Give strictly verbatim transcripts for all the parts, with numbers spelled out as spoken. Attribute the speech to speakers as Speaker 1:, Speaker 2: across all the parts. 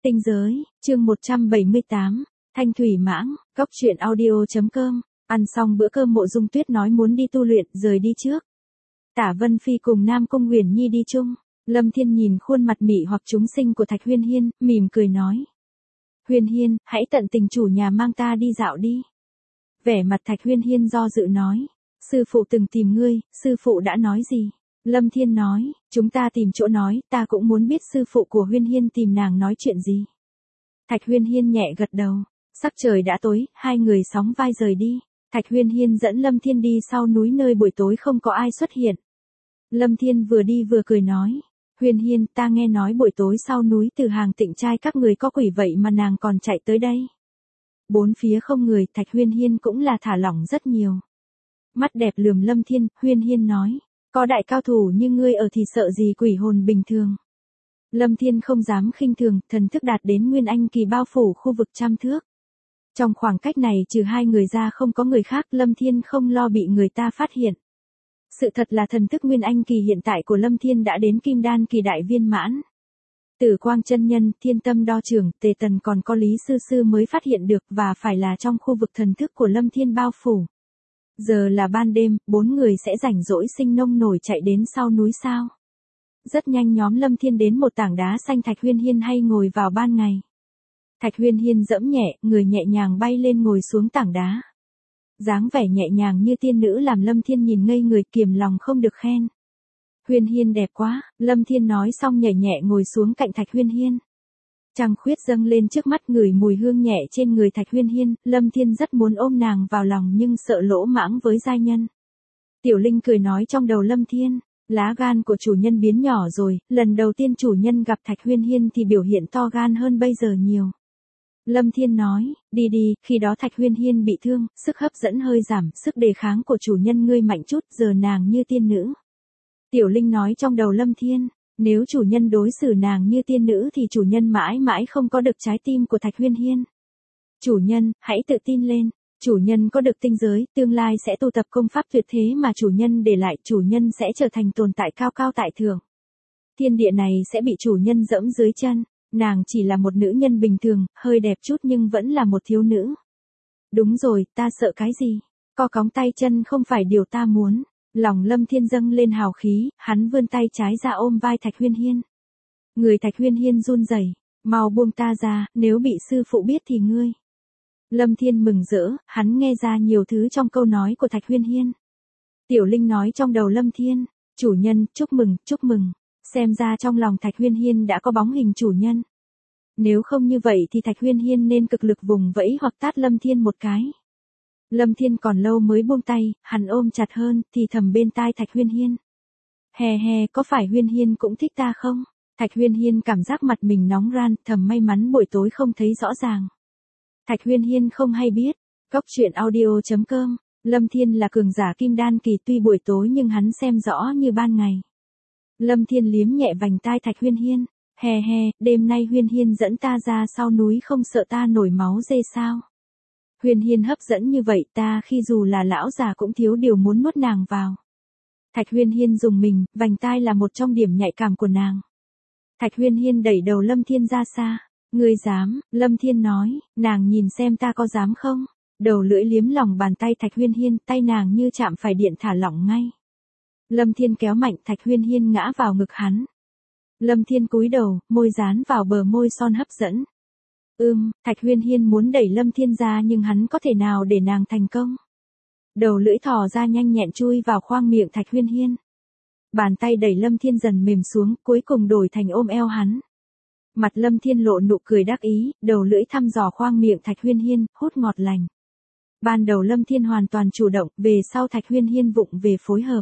Speaker 1: Tinh giới, chương một trăm bảy mươi tám, Thanh Thủy Mãng, Cốc Truyện Audio.com, ăn xong bữa cơm Mộ Dung Tuyết nói muốn đi tu luyện, rời đi trước. Tả Vân Phi cùng Nam Cung Huyền Nhi đi chung, Lâm Thiên nhìn khuôn mặt mị hoặc chúng sinh của Thạch Huyên Hiên, mỉm cười nói. Huyên Hiên, hãy tận tình chủ nhà mang ta đi dạo đi. Vẻ mặt Thạch Huyên Hiên do dự nói, sư phụ từng tìm ngươi, sư phụ đã nói gì? Lâm Thiên nói, chúng ta tìm chỗ nói, ta cũng muốn biết sư phụ của Huyên Hiên tìm nàng nói chuyện gì. Thạch Huyên Hiên nhẹ gật đầu, sắc trời đã tối, hai người sóng vai rời đi. Thạch Huyên Hiên dẫn Lâm Thiên đi sau núi nơi buổi tối không có ai xuất hiện. Lâm Thiên vừa đi vừa cười nói, Huyên Hiên, ta nghe nói buổi tối sau núi Từ Hàng Tịnh trai các người có quỷ vậy mà nàng còn chạy tới đây. Bốn phía không người, Thạch Huyên Hiên cũng là thả lỏng rất nhiều. Mắt đẹp lườm Lâm Thiên, Huyên Hiên nói, có đại cao thủ như ngươi ở thì sợ gì quỷ hồn bình thường. Lâm Thiên không dám khinh thường, thần thức đạt đến Nguyên Anh kỳ bao phủ khu vực trăm thước. Trong khoảng cách này trừ hai người ra không có người khác, Lâm Thiên không lo bị người ta phát hiện. Sự thật là thần thức Nguyên Anh kỳ hiện tại của Lâm Thiên đã đến Kim Đan kỳ đại viên mãn. Tử Quang chân nhân, Thiên Tâm đo trưởng, Tề Tần còn có Lý Sư Sư mới phát hiện được và phải là trong khu vực thần thức của Lâm Thiên bao phủ. Giờ là ban đêm, bốn người sẽ rảnh rỗi sinh nông nổi chạy đến sau núi sao. Rất nhanh nhóm Lâm Thiên đến một tảng đá xanh Thạch Huyên Hiên hay ngồi vào ban ngày. Thạch Huyên Hiên dẫm nhẹ, người nhẹ nhàng bay lên ngồi xuống tảng đá. Dáng vẻ nhẹ nhàng như tiên nữ làm Lâm Thiên nhìn ngây người, kiềm lòng không được khen. Huyên Hiên đẹp quá, Lâm Thiên nói xong nhảy nhẹ ngồi xuống cạnh Thạch Huyên Hiên. Trăng khuyết dâng lên trước mắt, ngửi mùi hương nhẹ trên người Thạch Huyên Hiên, Lâm Thiên rất muốn ôm nàng vào lòng nhưng sợ lỗ mãng với giai nhân. Tiểu Linh cười nói trong đầu Lâm Thiên, lá gan của chủ nhân biến nhỏ rồi, lần đầu tiên chủ nhân gặp Thạch Huyên Hiên thì biểu hiện to gan hơn bây giờ nhiều. Lâm Thiên nói, đi đi, khi đó Thạch Huyên Hiên bị thương, sức hấp dẫn hơi giảm, sức đề kháng của chủ nhân ngươi mạnh chút, giờ nàng như tiên nữ. Tiểu Linh nói trong đầu Lâm Thiên, nếu chủ nhân đối xử nàng như tiên nữ thì chủ nhân mãi mãi không có được trái tim của Thạch Huyên Hiên. Chủ nhân, hãy tự tin lên, chủ nhân có được tinh giới, tương lai sẽ tu tập công pháp tuyệt thế mà chủ nhân để lại, chủ nhân sẽ trở thành tồn tại cao cao tại thượng. Thiên địa này sẽ bị chủ nhân dẫm dưới chân, nàng chỉ là một nữ nhân bình thường, hơi đẹp chút nhưng vẫn là một thiếu nữ. Đúng rồi, ta sợ cái gì? Co cóng tay chân không phải điều ta muốn. Lòng Lâm Thiên dâng lên hào khí, hắn vươn tay trái ra ôm vai Thạch Huyên Hiên. Người Thạch Huyên Hiên run rẩy, mau buông ta ra, nếu bị sư phụ biết thì ngươi. Lâm Thiên mừng rỡ, hắn nghe ra nhiều thứ trong câu nói của Thạch Huyên Hiên. Tiểu Linh nói trong đầu Lâm Thiên, chủ nhân, chúc mừng, chúc mừng, xem ra trong lòng Thạch Huyên Hiên đã có bóng hình chủ nhân. Nếu không như vậy thì Thạch Huyên Hiên nên cực lực vùng vẫy hoặc tát Lâm Thiên một cái. Lâm Thiên còn lâu mới buông tay, hắn ôm chặt hơn, thì thầm bên tai Thạch Huyên Hiên. Hè hè, có phải Huyên Hiên cũng thích ta không? Thạch Huyên Hiên cảm giác mặt mình nóng ran, thầm may mắn buổi tối không thấy rõ ràng. Thạch Huyên Hiên không hay biết. Cốc Truyện Audio.com, Lâm Thiên là cường giả Kim Đan kỳ, tuy buổi tối nhưng hắn xem rõ như ban ngày. Lâm Thiên liếm nhẹ vành tai Thạch Huyên Hiên. Hè hè, đêm nay Huyên Hiên dẫn ta ra sau núi không sợ ta nổi máu dê sao? Huyên Hiên hấp dẫn như vậy, ta khi dù là lão già cũng thiếu điều muốn nuốt nàng vào. Thạch Huyên Hiên dùng mình, vành tai là một trong điểm nhạy cảm của nàng. Thạch Huyên Hiên đẩy đầu Lâm Thiên ra xa. Ngươi dám? Lâm Thiên nói, nàng nhìn xem ta có dám không? Đầu lưỡi liếm lòng bàn tay Thạch Huyên Hiên, tay nàng như chạm phải điện thả lỏng ngay. Lâm Thiên kéo mạnh, Thạch Huyên Hiên ngã vào ngực hắn. Lâm Thiên cúi đầu, môi dán vào bờ môi son hấp dẫn. Ưm, Thạch Huyên Hiên muốn đẩy Lâm Thiên ra nhưng hắn có thể nào để nàng thành công. Đầu lưỡi thò ra nhanh nhẹn chui vào khoang miệng Thạch Huyên Hiên. Bàn tay đẩy Lâm Thiên dần mềm xuống, cuối cùng đổi thành ôm eo hắn. Mặt Lâm Thiên lộ nụ cười đắc ý, đầu lưỡi thăm dò khoang miệng Thạch Huyên Hiên, hút ngọt lành. Ban đầu Lâm Thiên hoàn toàn chủ động, về sau Thạch Huyên Hiên vụng về phối hợp.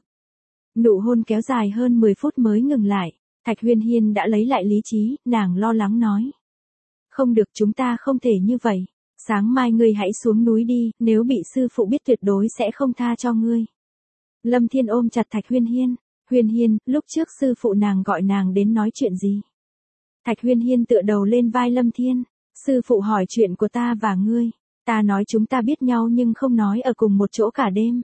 Speaker 1: Nụ hôn kéo dài hơn mười phút mới ngừng lại. Thạch Huyên Hiên đã lấy lại lý trí, nàng lo lắng nói. Không được, chúng ta không thể như vậy. Sáng mai ngươi hãy xuống núi đi, nếu bị sư phụ biết tuyệt đối sẽ không tha cho ngươi. Lâm Thiên ôm chặt Thạch Huyên Hiên. Huyên Hiên, lúc trước sư phụ nàng gọi nàng đến nói chuyện gì? Thạch Huyên Hiên tựa đầu lên vai Lâm Thiên. Sư phụ hỏi chuyện của ta và ngươi. Ta nói chúng ta biết nhau nhưng không nói ở cùng một chỗ cả đêm.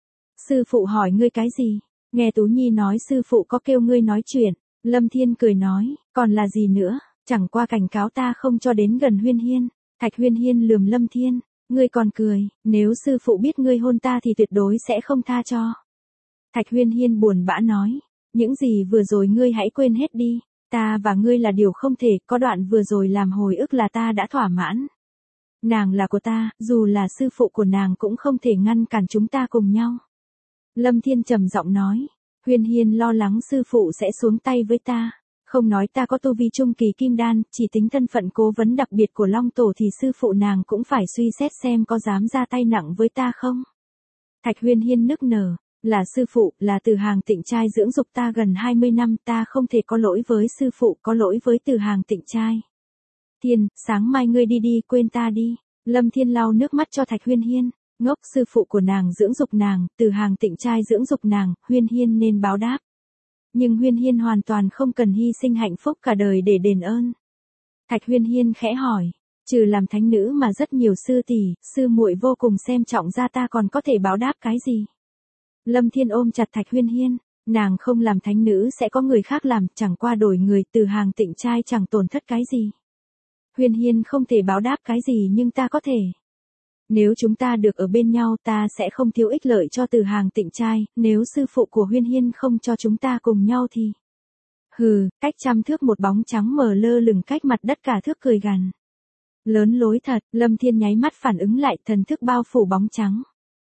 Speaker 1: Sư phụ hỏi ngươi cái gì? Nghe Tú Nhi nói sư phụ có kêu ngươi nói chuyện. Lâm Thiên cười nói, còn là gì nữa? Chẳng qua cảnh cáo ta không cho đến gần Huyên Hiên. Thạch Huyên Hiên lườm Lâm Thiên, ngươi còn cười, nếu sư phụ biết ngươi hôn ta thì tuyệt đối sẽ không tha cho. Thạch Huyên Hiên buồn bã nói, những gì vừa rồi ngươi hãy quên hết đi, ta và ngươi là điều không thể, có đoạn vừa rồi làm hồi ức là ta đã thỏa mãn. Nàng là của ta, dù là sư phụ của nàng cũng không thể ngăn cản chúng ta cùng nhau. Lâm Thiên trầm giọng nói, Huyên Hiên lo lắng sư phụ sẽ xuống tay với ta. Không nói ta có tu vi trung kỳ kim đan, chỉ tính thân phận cố vấn đặc biệt của Long Tổ thì sư phụ nàng cũng phải suy xét xem có dám ra tay nặng với ta không. Thạch Huyên Hiên nức nở, là sư phụ, là Từ Hàng Tịnh Trai dưỡng dục ta gần hai mươi năm, ta không thể có lỗi với sư phụ, có lỗi với Từ Hàng Tịnh Trai. Thiên, sáng mai ngươi đi đi, quên ta đi. Lâm Thiên lau nước mắt cho Thạch Huyên Hiên, ngốc, sư phụ của nàng dưỡng dục nàng, Từ Hàng Tịnh Trai dưỡng dục nàng, Huyên Hiên nên báo đáp. Nhưng Huyên Hiên hoàn toàn không cần hy sinh hạnh phúc cả đời để đền ơn. Thạch Huyên Hiên khẽ hỏi, trừ làm thánh nữ mà rất nhiều sư tỷ, sư muội vô cùng xem trọng ra ta còn có thể báo đáp cái gì? Lâm Thiên ôm chặt Thạch Huyên Hiên, nàng không làm thánh nữ sẽ có người khác làm, chẳng qua đổi người, Từ Hàng Tịnh Trai chẳng tổn thất cái gì. Huyên Hiên không thể báo đáp cái gì nhưng ta có thể. Nếu chúng ta được ở bên nhau ta sẽ không thiếu ích lợi cho Từ Hàng Tịnh Trai, nếu sư phụ của Huyên Hiên không cho chúng ta cùng nhau thì... Hừ, cách trăm thước một bóng trắng mờ lơ lửng cách mặt đất cả thước cười gằn. Lớn lối thật, Lâm Thiên nháy mắt phản ứng lại, thần thức bao phủ bóng trắng.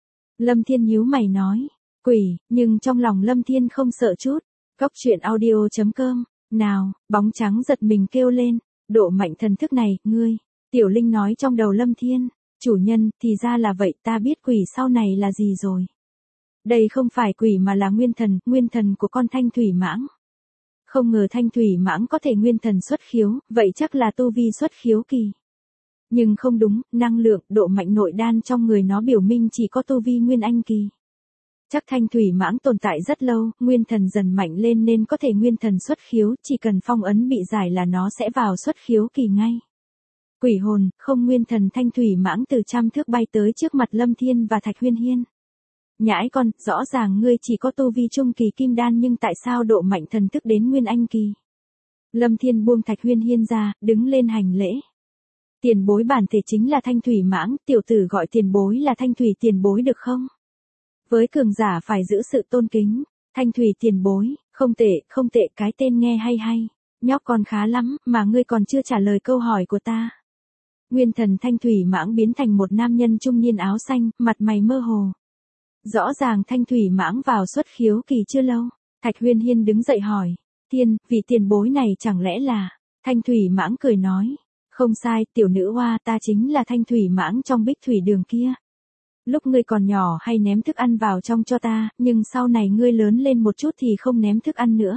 Speaker 1: Lâm Thiên nhíu mày nói, quỷ, nhưng trong lòng Lâm Thiên không sợ chút. Cốc truyện audio chấm com, nào, bóng trắng giật mình kêu lên, độ mạnh thần thức này, ngươi. Tiểu Linh nói trong đầu Lâm Thiên. Chủ nhân, thì ra là vậy, ta biết quỷ sau này là gì rồi. Đây không phải quỷ mà là nguyên thần, nguyên thần của con thanh thủy mãng. Không ngờ thanh thủy mãng có thể nguyên thần xuất khiếu, vậy chắc là tu vi xuất khiếu kỳ. Nhưng không đúng, năng lượng, độ mạnh nội đan trong người nó biểu minh chỉ có tu vi nguyên anh kỳ. Chắc thanh thủy mãng tồn tại rất lâu, nguyên thần dần mạnh lên nên có thể nguyên thần xuất khiếu, chỉ cần phong ấn bị giải là nó sẽ vào xuất khiếu kỳ ngay. Quỷ hồn, không nguyên thần thanh thủy mãng từ trăm thước bay tới trước mặt Lâm Thiên và Thạch Huyên Hiên. Nhãi con, rõ ràng ngươi chỉ có tu vi trung kỳ kim đan nhưng tại sao độ mạnh thần thức đến nguyên anh kỳ? Lâm Thiên buông Thạch Huyên Hiên ra, đứng lên hành lễ. Tiền bối bản thể chính là thanh thủy mãng, tiểu tử gọi tiền bối là thanh thủy tiền bối được không? Với cường giả phải giữ sự tôn kính. Thanh thủy tiền bối, không tệ, không tệ, cái tên nghe hay hay. Nhóc con khá lắm, mà ngươi còn chưa trả lời câu hỏi của ta. Nguyên thần thanh thủy mãng biến thành một nam nhân trung niên áo xanh, mặt mày mơ hồ. Rõ ràng thanh thủy mãng vào xuất khiếu kỳ chưa lâu. Thạch Huyên Hiên đứng dậy hỏi, tiên, vị tiền bối này chẳng lẽ là... Thanh thủy mãng cười nói, không sai, tiểu nữ hoa, ta chính là thanh thủy mãng trong bích thủy đường kia. Lúc ngươi còn nhỏ hay ném thức ăn vào trong cho ta, nhưng sau này ngươi lớn lên một chút thì không ném thức ăn nữa.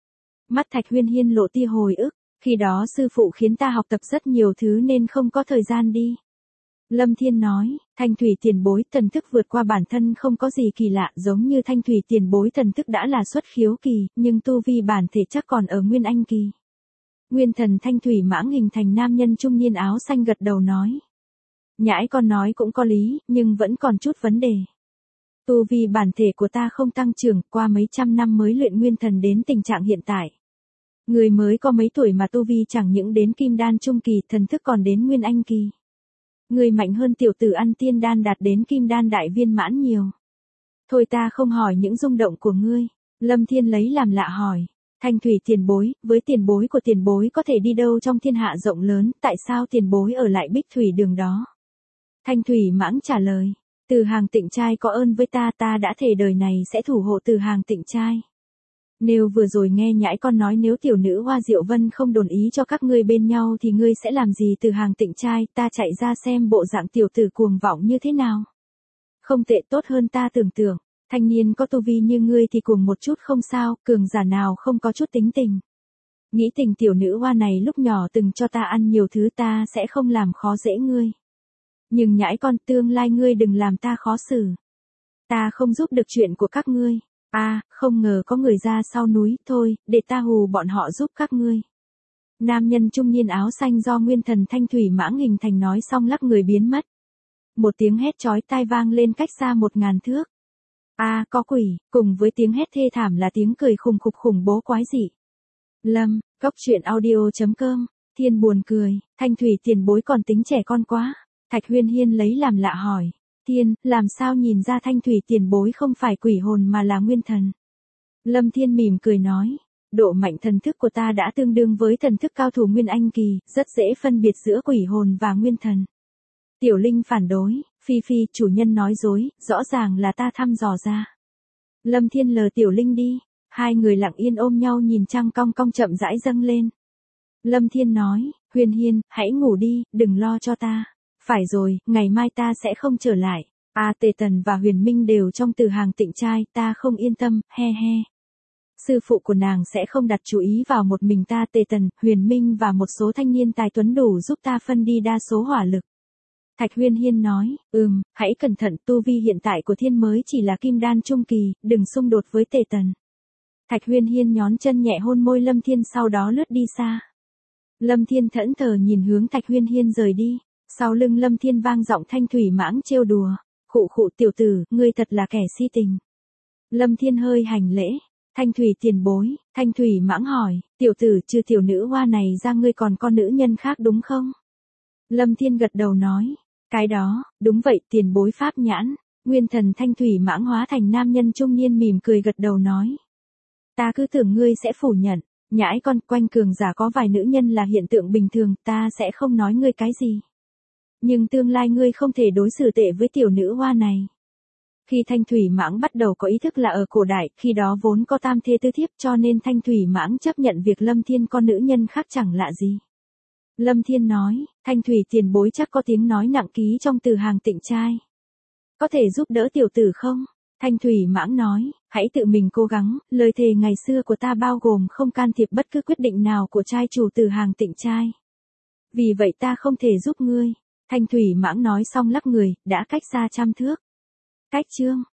Speaker 1: Mắt Thạch Huyên Hiên lộ tia hồi ức. Khi đó sư phụ khiến ta học tập rất nhiều thứ nên không có thời gian đi. Lâm Thiên nói, thanh thủy tiền bối thần thức vượt qua bản thân không có gì kỳ lạ, giống như thanh thủy tiền bối thần thức đã là xuất khiếu kỳ, nhưng tu vi bản thể chắc còn ở nguyên anh kỳ. Nguyên thần thanh thủy mãng hình thành nam nhân trung niên áo xanh gật đầu nói. Nhãi con nói cũng có lý, nhưng vẫn còn chút vấn đề. Tu vi bản thể của ta không tăng trưởng, qua mấy trăm năm mới luyện nguyên thần đến tình trạng hiện tại. Người mới có mấy tuổi mà tu vi chẳng những đến kim đan trung kỳ, thần thức còn đến nguyên anh kỳ. Người mạnh hơn tiểu tử ăn tiên đan đạt đến kim đan đại viên mãn nhiều. Thôi ta không hỏi những rung động của ngươi. Lâm Thiên lấy làm lạ hỏi. Thanh thủy tiền bối, với tiền bối của tiền bối có thể đi đâu trong thiên hạ rộng lớn, tại sao tiền bối ở lại bích thủy đường đó? Thanh thủy mãng trả lời. Từ Hàng Tịnh Trai có ơn với ta, ta đã thề đời này sẽ thủ hộ Từ Hàng Tịnh Trai. Nếu vừa rồi nghe nhãi con nói nếu tiểu nữ Hoa Diệu Vân không đồng ý cho các ngươi bên nhau thì ngươi sẽ làm gì? Từ Hàng Tịnh Trai, ta chạy ra xem bộ dạng tiểu tử cuồng vọng như thế nào. Không tệ, tốt hơn ta tưởng tượng. Thanh niên có tu vi như ngươi thì cuồng một chút không sao, cường giả nào không có chút tính tình. Nghĩ tình tiểu nữ hoa này lúc nhỏ từng cho ta ăn nhiều thứ, ta sẽ không làm khó dễ ngươi. Nhưng nhãi con, tương lai ngươi đừng làm ta khó xử. Ta không giúp được chuyện của các ngươi. A, à, không ngờ có người ra sau núi, thôi, để ta hù bọn họ giúp các ngươi. Nam nhân trung niên áo xanh do nguyên thần thanh thủy mãng hình thành nói xong lắc người biến mất. Một tiếng hét chói tai vang lên cách xa một ngàn thước. A, à, có quỷ, cùng với tiếng hét thê thảm là tiếng cười khùng khục khủng bố quái dị. Lâm, Cốc truyện audio chấm com Thiên buồn cười, Thanh thủy tiền bối còn tính trẻ con quá. Thạch Huyên Hiên lấy làm lạ hỏi. Thiên, làm sao nhìn ra Thanh thủy tiền bối không phải quỷ hồn mà là nguyên thần? Lâm Thiên mỉm cười nói. Độ mạnh thần thức của ta đã tương đương với thần thức cao thủ Nguyên Anh kỳ, rất dễ phân biệt giữa quỷ hồn và nguyên thần. Tiểu Linh phản đối, Phi Phi, chủ nhân nói dối, rõ ràng là ta thăm dò ra. Lâm Thiên lờ Tiểu Linh đi, hai người lặng yên ôm nhau nhìn trăng cong cong chậm rãi dâng lên. Lâm Thiên nói, Huyền Hiên, hãy ngủ đi, đừng lo cho ta. Phải rồi, ngày mai ta sẽ không trở lại. A Tề Tần và Huyền Minh đều trong từ hàng Tịnh trai, ta không yên tâm, he he. Sư phụ của nàng sẽ không đặt chú ý vào một mình ta. Tề Tần, Huyền Minh và một số thanh niên tài tuấn đủ giúp ta phân đi đa số hỏa lực. Thạch Huyên Hiên nói, ừm, hãy cẩn thận, tu vi hiện tại của Thiên mới chỉ là kim đan trung kỳ, đừng xung đột với Tề Tần. Thạch Huyên Hiên nhón chân nhẹ hôn môi Lâm Thiên sau đó lướt đi xa. Lâm Thiên thẫn thờ nhìn hướng Thạch Huyên Hiên rời đi, sau lưng Lâm Thiên vang giọng Thanh thủy mãng trêu đùa, khụ khụ tiểu tử, ngươi thật là kẻ si tình. Lâm Thiên hơi hành lễ, Thanh thủy tiền bối, Thanh thủy mãng hỏi, tiểu tử trừ tiểu nữ hoa này ra ngươi còn con nữ nhân khác đúng không? Lâm Thiên gật đầu nói, cái đó, đúng vậy tiền bối pháp nhãn. Nguyên thần Thanh thủy mãng hóa thành nam nhân trung niên mỉm cười gật đầu nói. Ta cứ tưởng ngươi sẽ phủ nhận, nhãi con, quanh cường giả có vài nữ nhân là hiện tượng bình thường, ta sẽ không nói ngươi cái gì. Nhưng tương lai ngươi không thể đối xử tệ với tiểu nữ hoa này. Khi Thanh thủy mãng bắt đầu có ý thức là ở cổ đại, khi đó vốn có tam thê tứ thiếp cho nên Thanh thủy mãng chấp nhận việc Lâm Thiên con nữ nhân khác chẳng lạ gì. Lâm Thiên nói, Thanh thủy tiền bối chắc có tiếng nói nặng ký trong từ hàng Tịnh trai. Có thể giúp đỡ tiểu tử không? Thanh thủy mãng nói, hãy tự mình cố gắng, lời thề ngày xưa của ta bao gồm không can thiệp bất cứ quyết định nào của trai chủ từ hàng Tịnh trai. Vì vậy ta không thể giúp ngươi. Thanh thủy mãng nói xong lắc người, đã cách xa trăm thước. Cách chương